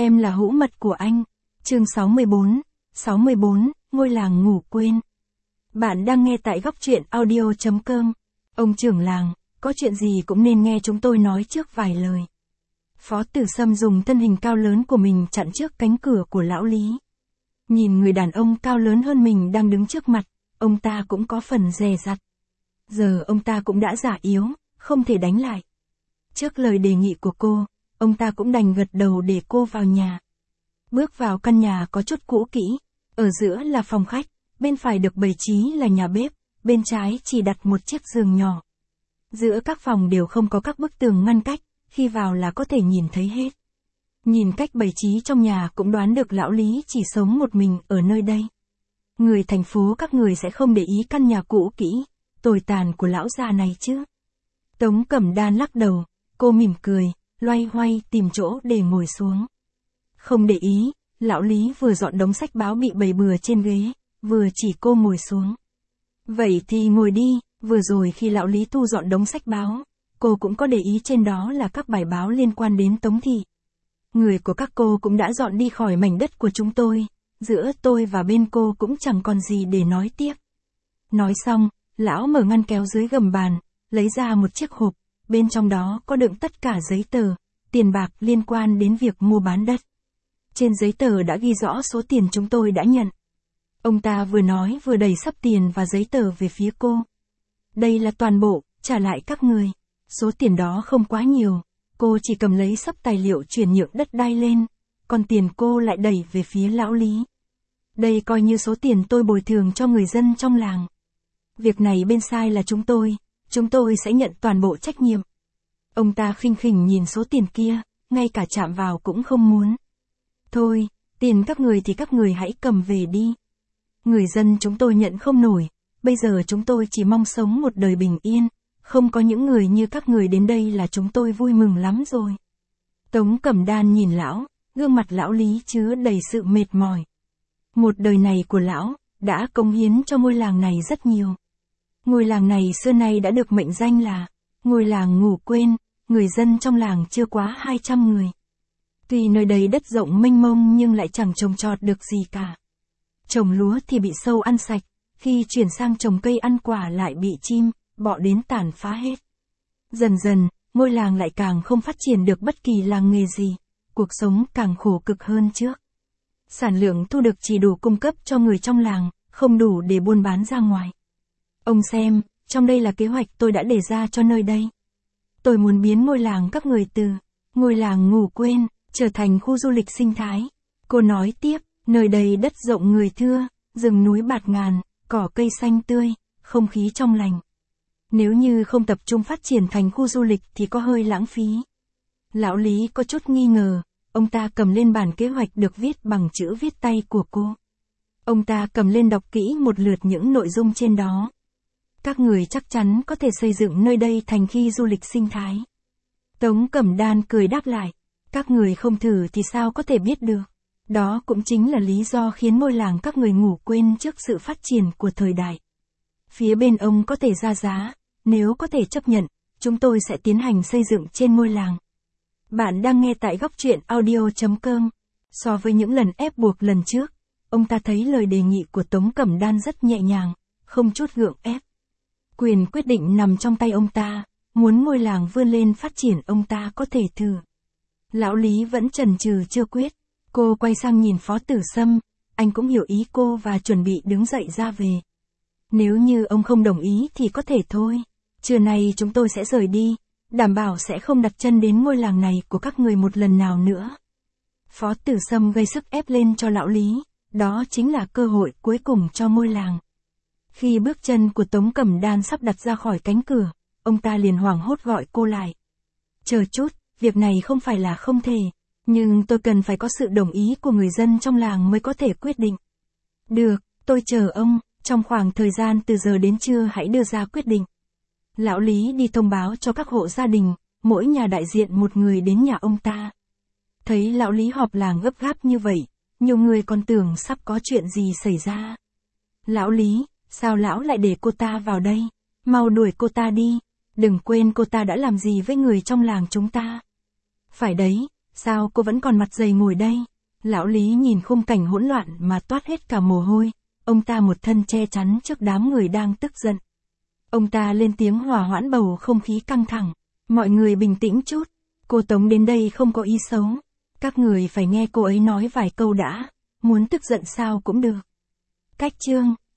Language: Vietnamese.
Em là hữu mật của anh. Chương 64, ngôi làng ngủ quên. Bạn đang nghe tại góc truyện audio.com. Ông trưởng làng, có chuyện gì cũng nên nghe chúng tôi nói trước vài lời. Phó Tử Sâm dùng thân hình cao lớn của mình chặn trước cánh cửa của lão Lý. Nhìn người đàn ông cao lớn hơn mình đang đứng trước mặt, ông ta cũng có phần dè dặt. Giờ ông ta cũng đã già yếu, không thể đánh lại. Trước lời đề nghị của cô, ông ta cũng đành gật đầu để cô vào nhà. Bước vào căn nhà có chút cũ kỹ, ở giữa là phòng khách, bên phải được bày trí là nhà bếp, bên trái chỉ đặt một chiếc giường nhỏ. Giữa các phòng đều không có các bức tường ngăn cách, khi vào là có thể nhìn thấy hết. Nhìn cách bày trí trong nhà cũng đoán được lão Lý chỉ sống một mình ở nơi đây. Người thành phố các người sẽ không để ý căn nhà cũ kỹ, tồi tàn của lão già này chứ. Tống Cẩm Đan lắc đầu, cô mỉm cười, loay hoay tìm chỗ để ngồi xuống. Không để ý, lão Lý vừa dọn đống sách báo bị bày bừa trên ghế, vừa chỉ cô ngồi xuống. Vậy thì ngồi đi, vừa rồi khi lão Lý thu dọn đống sách báo, cô cũng có để ý trên đó là các bài báo liên quan đến Tống thị. Người của các cô cũng đã dọn đi khỏi mảnh đất của chúng tôi, giữa tôi và bên cô cũng chẳng còn gì để nói tiếp. Nói xong, lão mở ngăn kéo dưới gầm bàn, lấy ra một chiếc hộp, bên trong đó có đựng tất cả giấy tờ, tiền bạc liên quan đến việc mua bán đất. Trên giấy tờ đã ghi rõ số tiền chúng tôi đã nhận. Ông ta vừa nói vừa đẩy xấp tiền và giấy tờ về phía cô. Đây là toàn bộ, trả lại các người. Số tiền đó không quá nhiều, cô chỉ cầm lấy xấp tài liệu chuyển nhượng đất đai lên, còn tiền cô lại đẩy về phía lão Lý. Đây coi như số tiền tôi bồi thường cho người dân trong làng. Việc này bên sai là chúng tôi sẽ nhận toàn bộ trách nhiệm. Ông ta khinh khỉnh nhìn số tiền kia, ngay cả chạm vào cũng không muốn. Thôi, tiền các người thì các người hãy cầm về đi. Người dân chúng tôi nhận không nổi, bây giờ chúng tôi chỉ mong sống một đời bình yên, không có những người như các người đến đây là chúng tôi vui mừng lắm rồi. Tống Cẩm Đan nhìn lão, gương mặt lão Lý chứa đầy sự mệt mỏi. Một đời này của lão, đã cống hiến cho ngôi làng này rất nhiều. Ngôi làng này xưa nay đã được mệnh danh là ngôi làng ngủ quên, người dân trong làng chưa quá 200 người. Tuy nơi đây đất rộng mênh mông nhưng lại chẳng trồng trọt được gì cả. Trồng lúa thì bị sâu ăn sạch, khi chuyển sang trồng cây ăn quả lại bị chim, bọ đến tàn phá hết. Dần dần, ngôi làng lại càng không phát triển được bất kỳ làng nghề gì, cuộc sống càng khổ cực hơn trước. Sản lượng thu được chỉ đủ cung cấp cho người trong làng, không đủ để buôn bán ra ngoài. Ông xem, trong đây là kế hoạch tôi đã đề ra cho nơi đây. Tôi muốn biến ngôi làng các người từ ngôi làng ngủ quên, trở thành khu du lịch sinh thái. Cô nói tiếp, nơi đây đất rộng người thưa, rừng núi bạt ngàn, cỏ cây xanh tươi, không khí trong lành. Nếu như không tập trung phát triển thành khu du lịch thì có hơi lãng phí. Lão Lý có chút nghi ngờ, ông ta cầm lên bản kế hoạch được viết bằng chữ viết tay của cô. Ông ta cầm lên đọc kỹ một lượt những nội dung trên đó. Các người chắc chắn có thể xây dựng nơi đây thành khu du lịch sinh thái. Tống Cẩm Đan cười đáp lại, các người không thử thì sao có thể biết được. Đó cũng chính là lý do khiến ngôi làng các người ngủ quên trước sự phát triển của thời đại. Phía bên ông có thể ra giá, nếu có thể chấp nhận, chúng tôi sẽ tiến hành xây dựng trên ngôi làng. Bạn đang nghe tại góc truyện audio.com. So với những lần ép buộc lần trước, ông ta thấy lời đề nghị của Tống Cẩm Đan rất nhẹ nhàng, không chút gượng ép. Quyền quyết định nằm trong tay ông ta, muốn ngôi làng vươn lên phát triển ông ta có thể thử. Lão Lý vẫn chần chừ chưa quyết, cô quay sang nhìn Phó Tử Sâm, anh cũng hiểu ý cô và chuẩn bị đứng dậy ra về. Nếu như ông không đồng ý thì có thể thôi, trưa nay chúng tôi sẽ rời đi, đảm bảo sẽ không đặt chân đến ngôi làng này của các người một lần nào nữa. Phó Tử Sâm gây sức ép lên cho lão Lý, đó chính là cơ hội cuối cùng cho ngôi làng. Khi bước chân của Tống Cẩm Đan sắp đặt ra khỏi cánh cửa, ông ta liền hoảng hốt gọi cô lại. Chờ chút, việc này không phải là không thể, nhưng tôi cần phải có sự đồng ý của người dân trong làng mới có thể quyết định. Được, tôi chờ ông, trong khoảng thời gian từ giờ đến trưa hãy đưa ra quyết định. Lão Lý đi thông báo cho các hộ gia đình, mỗi nhà đại diện một người đến nhà ông ta. Thấy lão Lý họp làng gấp gáp như vậy, nhiều người còn tưởng sắp có chuyện gì xảy ra. Lão Lý, sao lão lại để cô ta vào đây? Mau đuổi cô ta đi, đừng quên cô ta đã làm gì với người trong làng chúng ta. Phải đấy, Sao cô vẫn còn mặt dày ngồi đây? Lão Lý nhìn khung cảnh hỗn loạn mà toát hết cả mồ hôi. Ông ta một thân che chắn trước đám người đang tức giận. Ông ta lên tiếng hòa hoãn bầu không khí căng thẳng. Mọi người bình tĩnh chút. Cô Tống đến đây không có ý xấu. Các người phải nghe cô ấy nói vài câu đã. Muốn tức giận sao cũng được. Cách chương